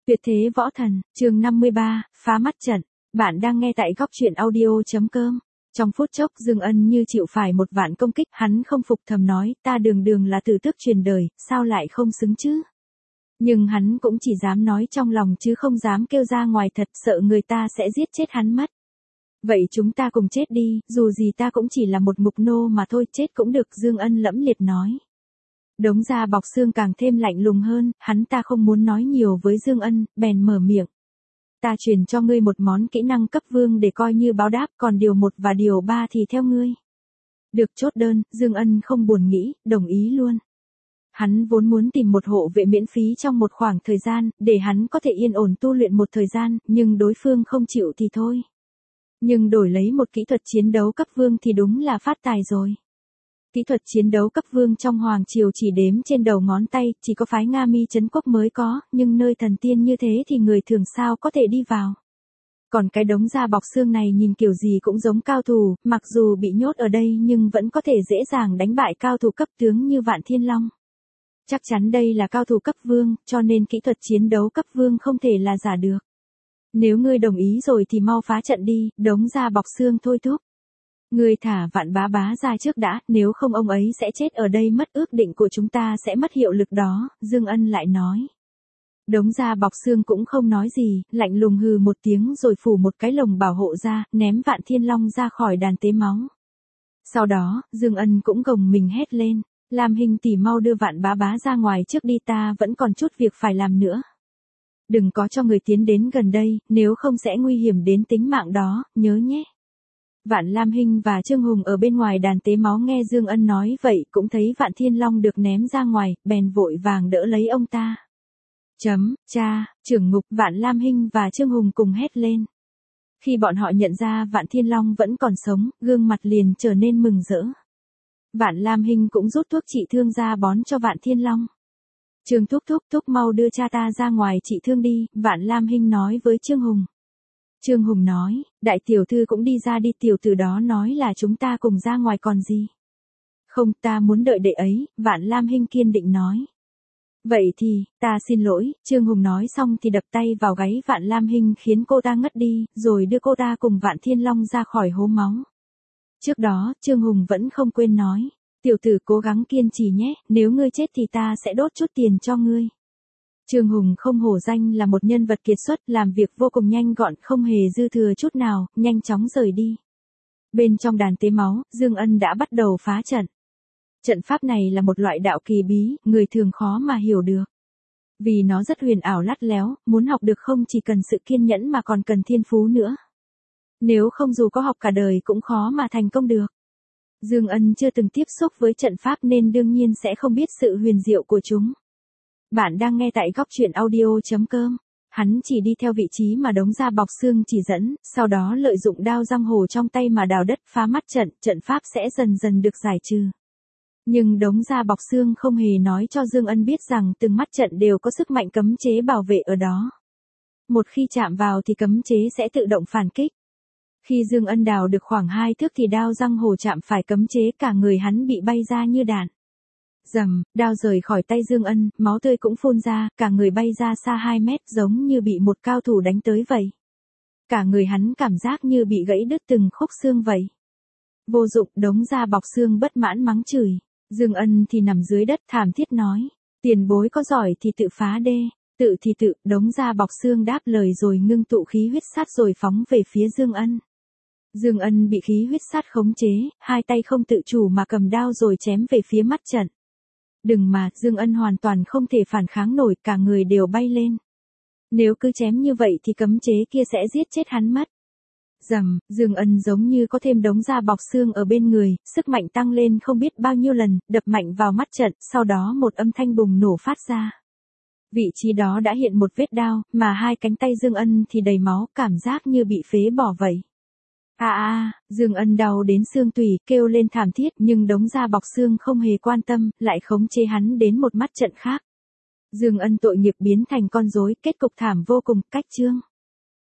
Tuyệt thế võ thần, chương 53, phá mắt trận. Bạn đang nghe tại góc truyện audio.com. Trong phút chốc Dương Ân như chịu phải một vạn công kích, hắn không phục thầm nói, ta đường đường là tử tước truyền đời, sao lại không xứng chứ? Nhưng hắn cũng chỉ dám nói trong lòng chứ không dám kêu ra ngoài thật, sợ người ta sẽ giết chết hắn mất. Vậy chúng ta cùng chết đi, dù gì ta cũng chỉ là một mục nô mà thôi, chết cũng được, Dương Ân lẫm liệt nói. Đống da bọc xương càng thêm lạnh lùng hơn, hắn ta không muốn nói nhiều với Dương Ân, bèn mở miệng. Ta truyền cho ngươi một món kỹ năng cấp vương để coi như báo đáp, còn điều 1 và điều 3 thì theo ngươi. Được, chốt đơn, Dương Ân không buồn nghĩ, đồng ý luôn. Hắn vốn muốn tìm một hộ vệ miễn phí trong một khoảng thời gian, để hắn có thể yên ổn tu luyện một thời gian, nhưng đối phương không chịu thì thôi. Nhưng đổi lấy một kỹ thuật chiến đấu cấp vương thì đúng là phát tài rồi. Kỹ thuật chiến đấu cấp vương trong Hoàng Triều chỉ đếm trên đầu ngón tay, chỉ có phái Nga Mi Trấn Quốc mới có, nhưng nơi thần tiên như thế thì người thường sao có thể đi vào. Còn cái đống da bọc xương này nhìn kiểu gì cũng giống cao thủ, mặc dù bị nhốt ở đây nhưng vẫn có thể dễ dàng đánh bại cao thủ cấp tướng như Vạn Thiên Long. Chắc chắn đây là cao thủ cấp vương, cho nên kỹ thuật chiến đấu cấp vương không thể là giả được. Nếu ngươi đồng ý rồi thì mau phá trận đi, đống da bọc xương thôi thúc. Ngươi thả Vạn bá bá ra trước đã, nếu không ông ấy sẽ chết ở đây mất, ước định của chúng ta sẽ mất hiệu lực đó, Dương Ân lại nói. Đống da bọc xương cũng không nói gì, lạnh lùng hừ một tiếng rồi phủ một cái lồng bảo hộ ra, ném Vạn Thiên Long ra khỏi đàn tế máu. Sau đó, Dương Ân cũng gồng mình hét lên, Lam Hinh tỷ mau đưa Vạn bá bá ra ngoài trước đi, ta vẫn còn chút việc phải làm nữa. Đừng có cho người tiến đến gần đây, nếu không sẽ nguy hiểm đến tính mạng đó, nhớ nhé. Vạn Lam Hinh và Trương Hùng ở bên ngoài đàn tế máu nghe Dương Ân nói vậy cũng thấy Vạn Thiên Long được ném ra ngoài, bèn vội vàng đỡ lấy ông ta. Cha, trưởng ngục, Vạn Lam Hinh và Trương Hùng cùng hét lên. Khi bọn họ nhận ra Vạn Thiên Long vẫn còn sống, gương mặt liền trở nên mừng rỡ. Vạn Lam Hinh cũng rút thuốc trị thương ra bón cho Vạn Thiên Long. Trương thúc mau đưa cha ta ra ngoài trị thương đi, Vạn Lam Hinh nói với Trương Hùng. Trương Hùng nói, đại tiểu thư cũng đi ra đi, tiểu tử đó nói là chúng ta cùng ra ngoài còn gì. Không, ta muốn đợi đệ ấy, Vạn Lam Hinh kiên định nói. Vậy thì, ta xin lỗi, Trương Hùng nói xong thì đập tay vào gáy Vạn Lam Hinh khiến cô ta ngất đi, rồi đưa cô ta cùng Vạn Thiên Long ra khỏi hố máu. Trước đó, Trương Hùng vẫn không quên nói, tiểu tử cố gắng kiên trì nhé, nếu ngươi chết thì ta sẽ đốt chút tiền cho ngươi. Trương Hùng không hổ danh là một nhân vật kiệt xuất, làm việc vô cùng nhanh gọn, không hề dư thừa chút nào, nhanh chóng rời đi. Bên trong đàn tế máu, Dương Ân đã bắt đầu phá trận. Trận pháp này là một loại đạo kỳ bí, người thường khó mà hiểu được. Vì nó rất huyền ảo lắt léo, muốn học được không chỉ cần sự kiên nhẫn mà còn cần thiên phú nữa. Nếu không dù có học cả đời cũng khó mà thành công được. Dương Ân chưa từng tiếp xúc với trận pháp nên đương nhiên sẽ không biết sự huyền diệu của chúng. Bạn đang nghe tại góc truyện audio.com. Hắn chỉ đi theo vị trí mà đống da bọc xương chỉ dẫn, sau đó lợi dụng đao giang hồ trong tay mà đào đất phá mắt trận, trận pháp sẽ dần dần được giải trừ. Nhưng đống da bọc xương không hề nói cho Dương Ân biết rằng từng mắt trận đều có sức mạnh cấm chế bảo vệ ở đó. Một khi chạm vào thì cấm chế sẽ tự động phản kích. Khi Dương Ân đào được khoảng 2 thước thì đao giang hồ chạm phải cấm chế, cả người hắn bị bay ra như đạn. Rầm, đao rời khỏi tay Dương Ân, máu tươi cũng phun ra, cả người bay ra xa 2 mét giống như bị một cao thủ đánh tới vậy. Cả người hắn cảm giác như bị gãy đứt từng khúc xương vậy. Vô dụng, đống da bọc xương bất mãn mắng chửi. Dương Ân thì nằm dưới đất thảm thiết nói. Tiền bối có giỏi thì tự phá đê. Tự thì tự, đống da bọc xương đáp lời rồi ngưng tụ khí huyết sát rồi phóng về phía Dương Ân. Dương Ân bị khí huyết sát khống chế, hai tay không tự chủ mà cầm đao rồi chém về phía mắt trận. Đừng mà, Dương Ân hoàn toàn không thể phản kháng nổi, cả người đều bay lên. Nếu cứ chém như vậy thì cấm chế kia sẽ giết chết hắn mất. Rầm, Dương Ân giống như có thêm đống da bọc xương ở bên người, sức mạnh tăng lên không biết bao nhiêu lần, đập mạnh vào mắt trận, sau đó một âm thanh bùng nổ phát ra. Vị trí đó đã hiện một vết đao, mà hai cánh tay Dương Ân thì đầy máu, cảm giác như bị phế bỏ vậy. Dương Ân đau đến xương tủy, kêu lên thảm thiết, nhưng đống da bọc xương không hề quan tâm, lại khống chế hắn đến một mắt trận khác. Dương Ân tội nghiệp biến thành con rối, kết cục thảm vô cùng, cách chương.